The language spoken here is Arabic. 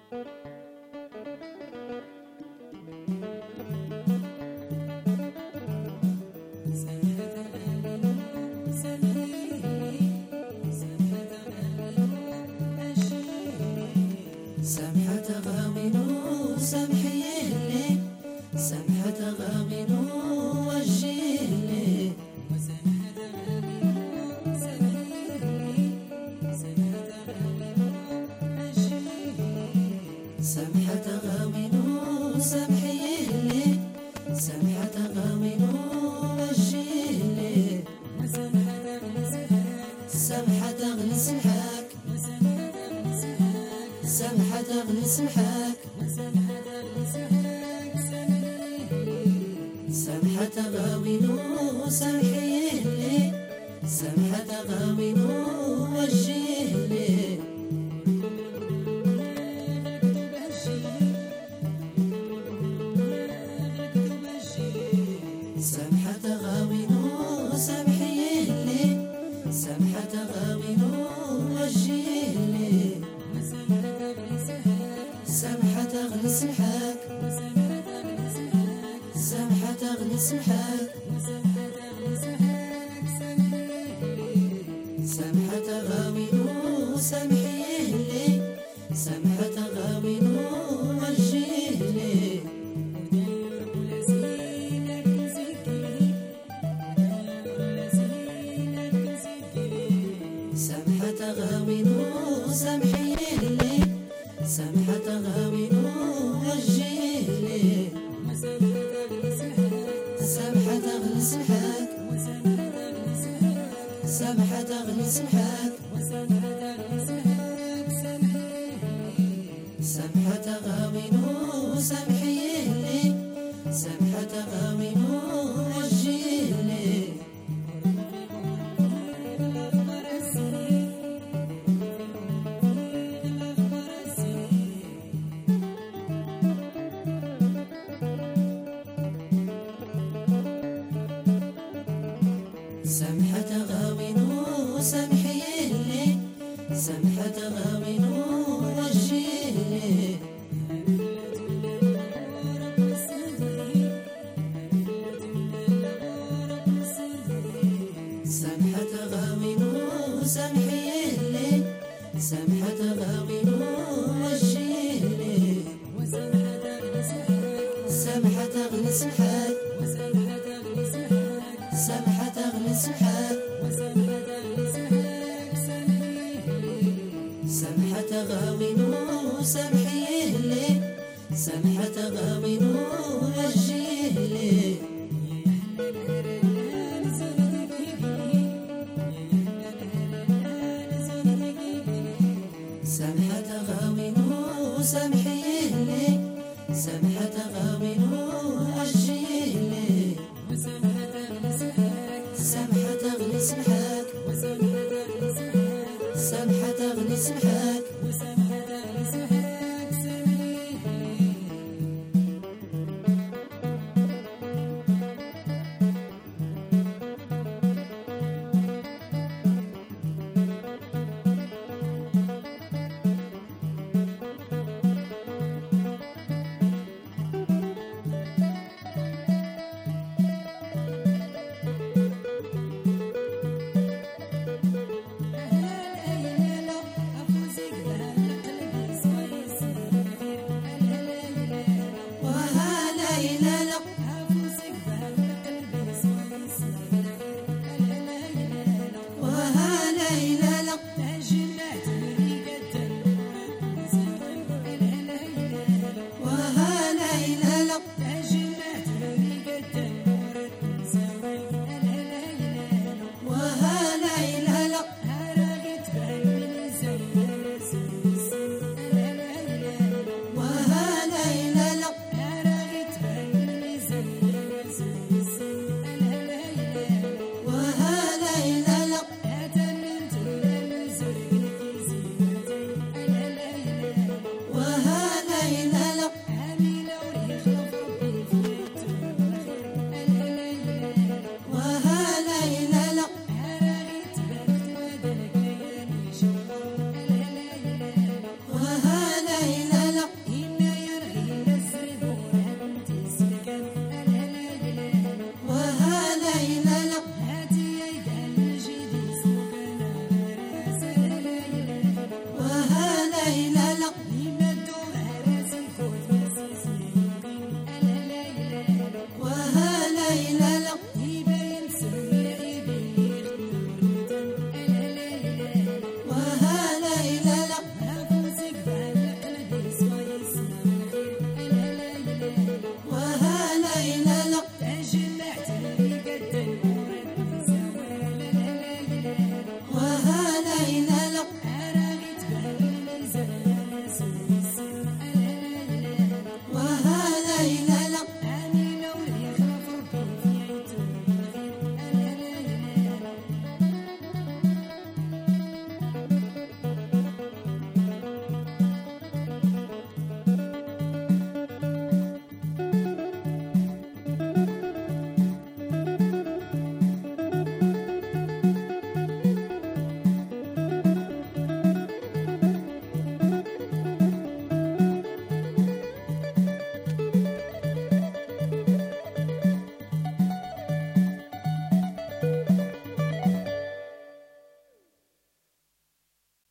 سمحة غامنو سمحيلي سمحة غامنو وجهلي سمحة غامنو سمحيلي سمحة غامنو وجهلي سمحة غنسمحك سمحة غنسمحك سمحة غاوينو سمحيلي سمحة غاوينو وجهلي سمحة غاوينو سمحيلي سمحة غاوينو وجهلي سمحة غنسمحك سمحة غنسمحك سمحة غاوينو سمحيلي سمحة غاوينو وجهلي سمحة غاوينو سمحيلي سمحة غاوينو وجهلي سمحة غنسمحك سمحة غنسمحك سمحة غاوينو سمحيلي سمحة غاوينو وجهلي سمحة غاوينو سمحيلي سمحة غاوينو وجهلي سمحة غاوينو سمحيلي سمحة غاوينو وجهلي سمحة غنسمحك سمحة غنسمحك سمحة غاوينو سمحيلي سمحة غاوينو وجهلي سمحة غاوينو سمحيلي سمحة غاوينو وجهلي سمحة غنسمحك سمحة غنسمحك